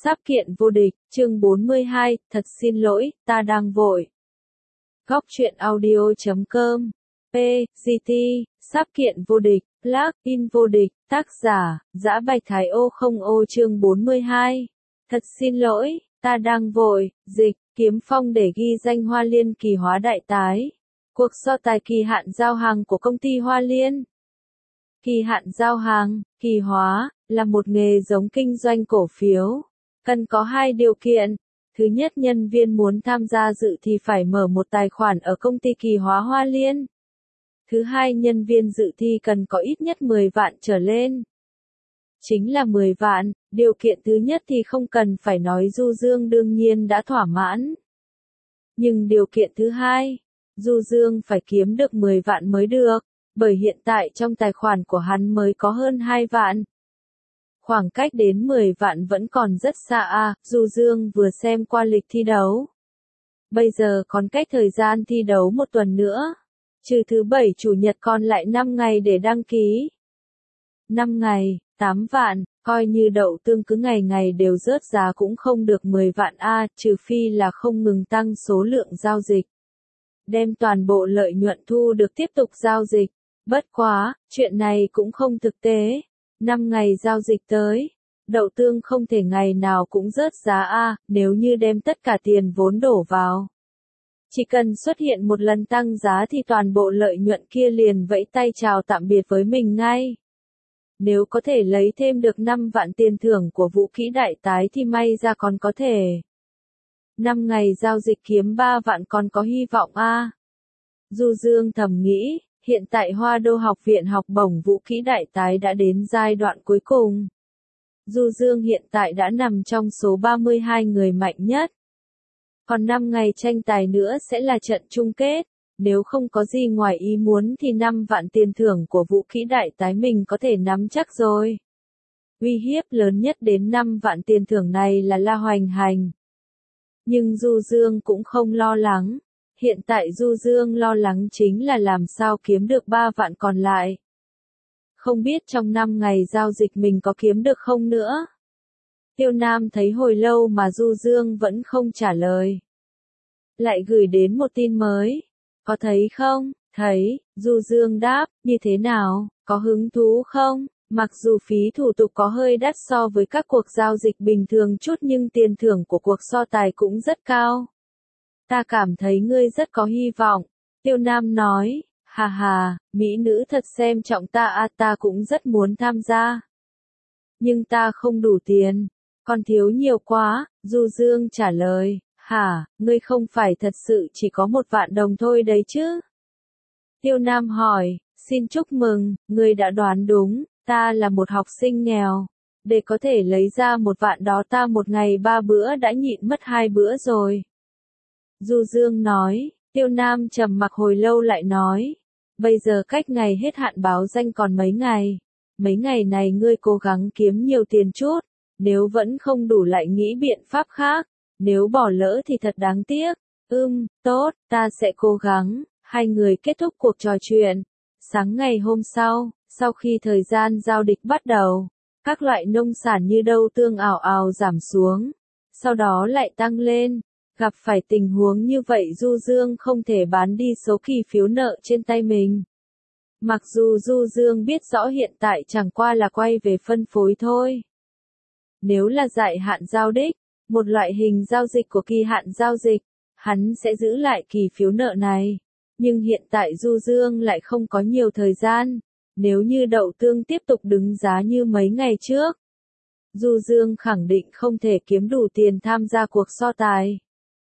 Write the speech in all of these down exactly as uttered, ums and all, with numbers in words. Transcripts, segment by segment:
Sắp kiện vô địch, chương bốn mươi hai, thật xin lỗi, ta đang vội. Góc truyện audio chấm com, P, giê tê, sắp kiện vô địch, plug-in vô địch, tác giả, Dã Bạch Thái ô không ô chương bốn mươi hai. Thật xin lỗi, ta đang vội, dịch, Kiếm Phong để ghi danh Hoa Liên kỳ hóa đại tái. Cuộc so tài kỳ hạn giao hàng của công ty Hoa Liên. Kỳ hạn giao hàng, kỳ hóa, là một nghề giống kinh doanh cổ phiếu. Cần có hai điều kiện. Thứ nhất, nhân viên muốn tham gia dự thì phải mở một tài khoản ở công ty kỳ hóa Hoa Liên. Thứ hai, nhân viên dự thi cần có ít nhất mười vạn trở lên. Chính là mười vạn, điều kiện thứ nhất thì không cần phải nói, Du Dương đương nhiên đã thỏa mãn. Nhưng điều kiện thứ hai, Du Dương phải kiếm được mười vạn mới được, bởi hiện tại trong tài khoản của hắn mới có hơn hai vạn. Khoảng cách đến mười vạn vẫn còn rất xa à, Du Dương vừa xem qua lịch thi đấu. Bây giờ còn cách thời gian thi đấu một tuần nữa. Trừ thứ bảy chủ nhật còn lại năm ngày để đăng ký. năm ngày, tám vạn, coi như đậu tương cứ ngày ngày đều rớt giá cũng không được mười vạn a, à, trừ phi là không ngừng tăng số lượng giao dịch. Đem toàn bộ lợi nhuận thu được tiếp tục giao dịch. Bất quá, chuyện này cũng không thực tế. năm ngày giao dịch tới, đậu tương không thể ngày nào cũng rớt giá a, nếu như đem tất cả tiền vốn đổ vào. Chỉ cần xuất hiện một lần tăng giá thì toàn bộ lợi nhuận kia liền vẫy tay chào tạm biệt với mình ngay. Nếu có thể lấy thêm được năm vạn tiền thưởng của vũ kỹ đại tái thì may ra còn có thể. năm ngày giao dịch kiếm ba vạn còn có hy vọng a. Du Dương thầm nghĩ. Hiện tại Hoa Đô học viện học bổng vũ kỹ đại tái đã đến giai đoạn cuối cùng. Du Dương hiện tại đã nằm trong số ba mươi hai người mạnh nhất. Còn năm ngày tranh tài nữa sẽ là trận chung kết. Nếu không có gì ngoài ý muốn thì năm vạn tiền thưởng của vũ kỹ đại tái mình có thể nắm chắc rồi. Uy hiếp lớn nhất đến năm vạn tiền thưởng này là La Hoành Hành. Nhưng Du Dương cũng không lo lắng. Hiện tại Du Dương lo lắng chính là làm sao kiếm được ba vạn còn lại. Không biết trong năm ngày giao dịch mình có kiếm được không nữa. Tiêu Nam thấy hồi lâu mà Du Dương vẫn không trả lời. Lại gửi đến một tin mới. Có thấy không? Thấy, Du Dương đáp, như thế nào, có hứng thú không? Mặc dù phí thủ tục có hơi đắt so với các cuộc giao dịch bình thường chút nhưng tiền thưởng của cuộc so tài cũng rất cao. Ta cảm thấy ngươi rất có hy vọng. Tiêu Nam nói, hà hà, mỹ nữ thật xem trọng ta à, ta cũng rất muốn tham gia. Nhưng ta không đủ tiền, còn thiếu nhiều quá, Du Dương trả lời, hả, ngươi không phải thật sự chỉ có một vạn đồng thôi đấy chứ? Tiêu Nam hỏi, xin chúc mừng, ngươi đã đoán đúng, ta là một học sinh nghèo. Để có thể lấy ra một vạn đó ta một ngày ba bữa đã nhịn mất hai bữa rồi. Du Dương nói, Tiêu Nam trầm mặc hồi lâu lại nói, bây giờ cách ngày hết hạn báo danh còn mấy ngày, mấy ngày này ngươi cố gắng kiếm nhiều tiền chút, nếu vẫn không đủ lại nghĩ biện pháp khác, nếu bỏ lỡ thì thật đáng tiếc. Ừm, tốt, ta sẽ cố gắng. Hai người kết thúc cuộc trò chuyện. Sáng ngày hôm sau, sau khi thời gian giao dịch bắt đầu, các loại nông sản như đậu tương ào ào giảm xuống, sau đó lại tăng lên. Gặp phải tình huống như vậy Du Dương không thể bán đi số kỳ phiếu nợ trên tay mình. Mặc dù Du Dương biết rõ hiện tại chẳng qua là quay về phân phối thôi. Nếu là dài hạn giao dịch, một loại hình giao dịch của kỳ hạn giao dịch, hắn sẽ giữ lại kỳ phiếu nợ này. Nhưng hiện tại Du Dương lại không có nhiều thời gian. Nếu như đậu tương tiếp tục đứng giá như mấy ngày trước, Du Dương khẳng định không thể kiếm đủ tiền tham gia cuộc so tài.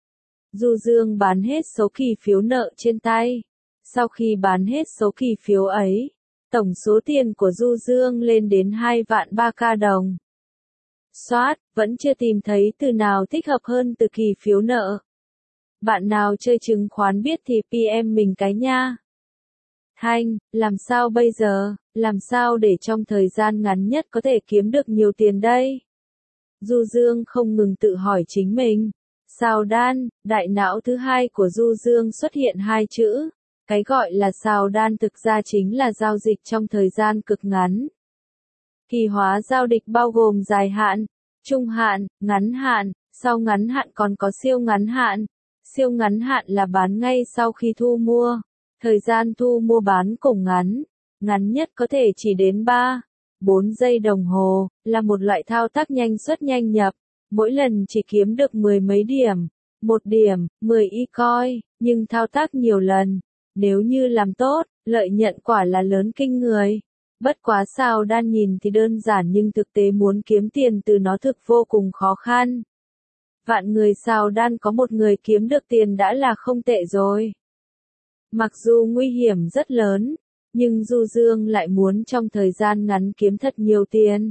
Du Dương bán hết số kỳ phiếu nợ trên tay. Sau khi bán hết số kỳ phiếu ấy, tổng số tiền của Du Dương lên đến hai vạn ba k đồng. Soát, vẫn chưa tìm thấy từ nào thích hợp hơn từ kỳ phiếu nợ. Bạn nào chơi chứng khoán biết thì pê em mình cái nha. Thanh, làm sao bây giờ, làm sao để trong thời gian ngắn nhất có thể kiếm được nhiều tiền đây? Du Dương không ngừng tự hỏi chính mình. Sào đan, đại não thứ hai của Du Dương xuất hiện hai chữ. Cái gọi là sào đan thực ra chính là giao dịch trong thời gian cực ngắn. Kỳ hóa giao dịch bao gồm dài hạn, trung hạn, ngắn hạn, sau ngắn hạn còn có siêu ngắn hạn. Siêu ngắn hạn là bán ngay sau khi thu mua. Thời gian thu mua bán cùng ngắn, ngắn nhất có thể chỉ đến ba, bốn giây đồng hồ, là một loại thao tác nhanh xuất nhanh nhập. Mỗi lần chỉ kiếm được mười mấy điểm, một điểm, mười y coin, nhưng thao tác nhiều lần. Nếu như làm tốt, lợi nhuận quả là lớn kinh người. Bất quá sao đan nhìn thì đơn giản nhưng thực tế muốn kiếm tiền từ nó thực vô cùng khó khăn. Vạn người sao đan có một người kiếm được tiền đã là không tệ rồi. Mặc dù nguy hiểm rất lớn, nhưng Du Dương lại muốn trong thời gian ngắn kiếm thật nhiều tiền.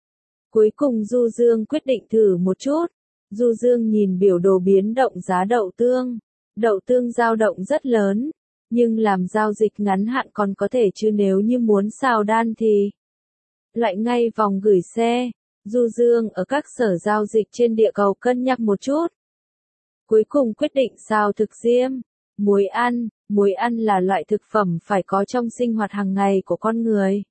Cuối cùng Du Dương quyết định thử một chút. Du Dương nhìn biểu đồ biến động giá đậu tương. Đậu tương dao động rất lớn, nhưng làm giao dịch ngắn hạn còn có thể chứ nếu như muốn sao đan thì lại ngay vòng gửi xe. Du Dương ở các sở giao dịch trên địa cầu cân nhắc một chút. Cuối cùng quyết định sao thực diêm. Muối ăn, muối ăn là loại thực phẩm phải có trong sinh hoạt hàng ngày của con người.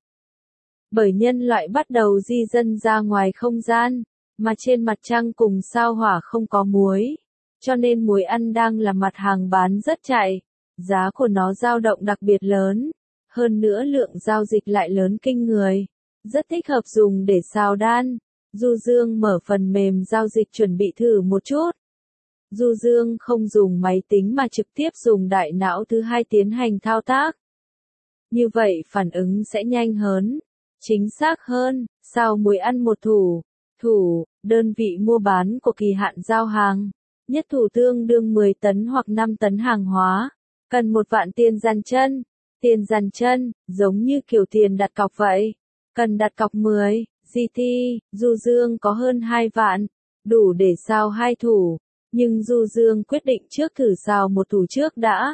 Bởi nhân loại bắt đầu di dân ra ngoài không gian, mà trên mặt trăng cùng sao hỏa không có muối. Cho nên muối ăn đang là mặt hàng bán rất chạy. Giá của nó dao động đặc biệt lớn. Hơn nữa lượng giao dịch lại lớn kinh người. Rất thích hợp dùng để sao đan. Du Dương mở phần mềm giao dịch chuẩn bị thử một chút. Du Dương không dùng máy tính mà trực tiếp dùng đại não thứ hai tiến hành thao tác. Như vậy phản ứng sẽ nhanh hơn, chính xác hơn. Sao muối ăn một thủ, thủ, đơn vị mua bán của kỳ hạn giao hàng. Nhất thủ tương đương mười tấn hoặc năm tấn hàng hóa. Cần một vạn tiền dàn chân. Tiền dàn chân, giống như kiểu tiền đặt cọc vậy. Cần đặt cọc mười giê tê, Du Dương có hơn hai vạn, đủ để sao hai thủ. Nhưng Du Dương quyết định trước thử sao một thủ trước đã.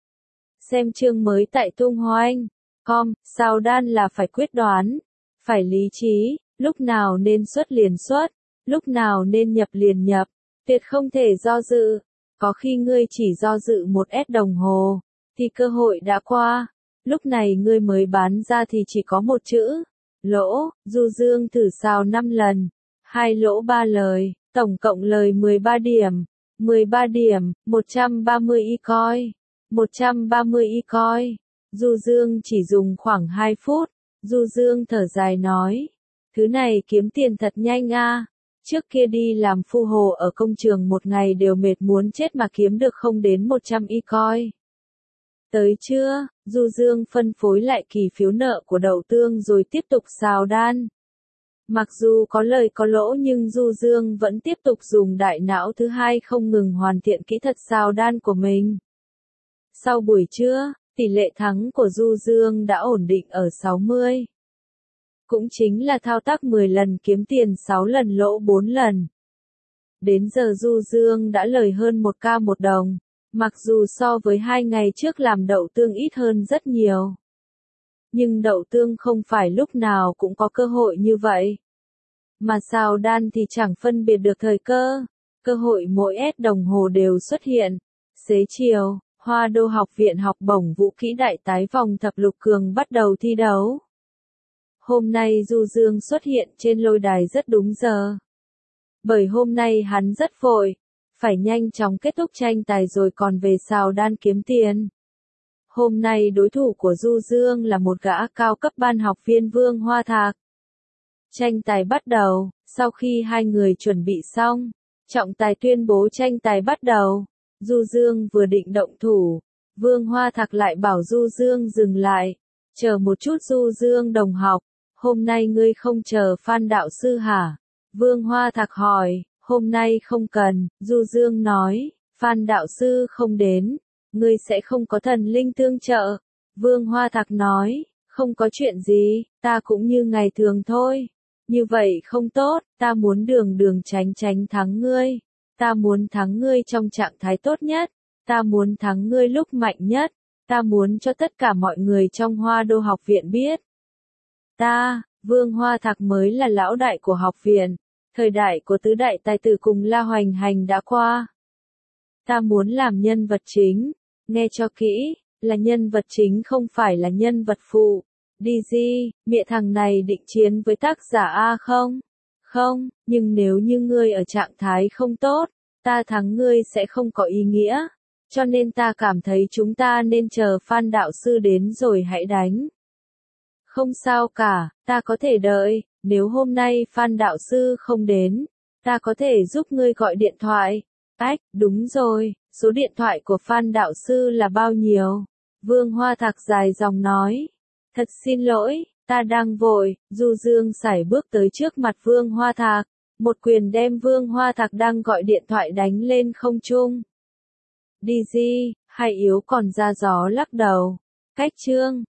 Xem chương mới tại tung hoành chấm com, sao đan là phải quyết đoán, phải lý trí, lúc nào nên xuất liền xuất, lúc nào nên nhập liền nhập, tuyệt không thể do dự. Có khi ngươi chỉ do dự một s đồng hồ, thì cơ hội đã qua. Lúc này ngươi mới bán ra thì chỉ có một chữ, lỗ. Du Dương thử sao năm lần, hai lỗ ba lời, tổng cộng lời mười ba điểm. mười ba điểm, một trăm ba mươi y coin. một trăm ba mươi y coin. Du Dương chỉ dùng khoảng hai phút. Du Dương thở dài nói, thứ này kiếm tiền thật nhanh a. À. Trước kia đi làm phu hồ ở công trường một ngày đều mệt muốn chết mà kiếm được không đến một trăm y coin. Tới trưa, Du Dương phân phối lại kỳ phiếu nợ của đậu tương rồi tiếp tục xào đan. Mặc dù có lời có lỗ nhưng Du Dương vẫn tiếp tục dùng đại não thứ hai không ngừng hoàn thiện kỹ thuật xào đan của mình. Sau buổi trưa, tỷ lệ thắng của Du Dương đã ổn định ở sáu mươi. Cũng chính là thao tác mười lần kiếm tiền sáu lần lỗ bốn lần. Đến giờ Du Dương đã lời hơn một k một đồng, mặc dù so với hai ngày trước làm đậu tương ít hơn rất nhiều. Nhưng đậu tương không phải lúc nào cũng có cơ hội như vậy. Mà xào đan thì chẳng phân biệt được thời cơ. Cơ hội mỗi s đồng hồ đều xuất hiện. Xế chiều, Hoa Đô học viện học bổng vũ kỹ đại tái vòng thập lục cường bắt đầu thi đấu. Hôm nay Du Dương xuất hiện trên lôi đài rất đúng giờ. Bởi hôm nay hắn rất vội, phải nhanh chóng kết thúc tranh tài rồi còn về xào đan kiếm tiền. Hôm nay đối thủ của Du Dương là một gã cao cấp ban học viên Vương Hoa Thạc. Tranh tài bắt đầu, sau khi hai người chuẩn bị xong, trọng tài tuyên bố tranh tài bắt đầu. Du Dương vừa định động thủ, Vương Hoa Thạc lại bảo Du Dương dừng lại. Chờ một chút Du Dương đồng học, hôm nay ngươi không chờ Phan đạo sư hả? Vương Hoa Thạc hỏi, hôm nay không cần, Du Dương nói, Phan đạo sư không đến, ngươi sẽ không có thần linh tương trợ. Vương Hoa Thạc nói, không có chuyện gì, ta cũng như ngày thường thôi. Như vậy không tốt, ta muốn đường đường tránh tránh thắng ngươi. Ta muốn thắng ngươi trong trạng thái tốt nhất. Ta muốn thắng ngươi lúc mạnh nhất. Ta muốn cho tất cả mọi người trong Hoa Đô học viện biết. Ta, Vương Hoa Thạc mới là lão đại của học viện. Thời đại của tứ đại tài tử cùng La Hoành Hành đã qua. Ta muốn làm nhân vật chính. Nghe cho kỹ, là nhân vật chính không phải là nhân vật phụ. đê giê, mẹ thằng này định chiến với tác giả A không? Không, nhưng nếu như ngươi ở trạng thái không tốt, ta thắng ngươi sẽ không có ý nghĩa. Cho nên ta cảm thấy chúng ta nên chờ Phan đạo sư đến rồi hãy đánh. Không sao cả, ta có thể đợi, nếu hôm nay Phan đạo sư không đến, ta có thể giúp ngươi gọi điện thoại. Ách, đúng rồi, số điện thoại của Phan đạo sư là bao nhiêu? Vương Hoa Thạc dài dòng nói. Thật xin lỗi, ta đang vội. Du Dương sải bước tới trước mặt Vương Hoa Thạc, một quyền đem Vương Hoa Thạc đang gọi điện thoại đánh lên không trung. Đi gì, hay yếu còn ra gió lắc đầu. Cách chương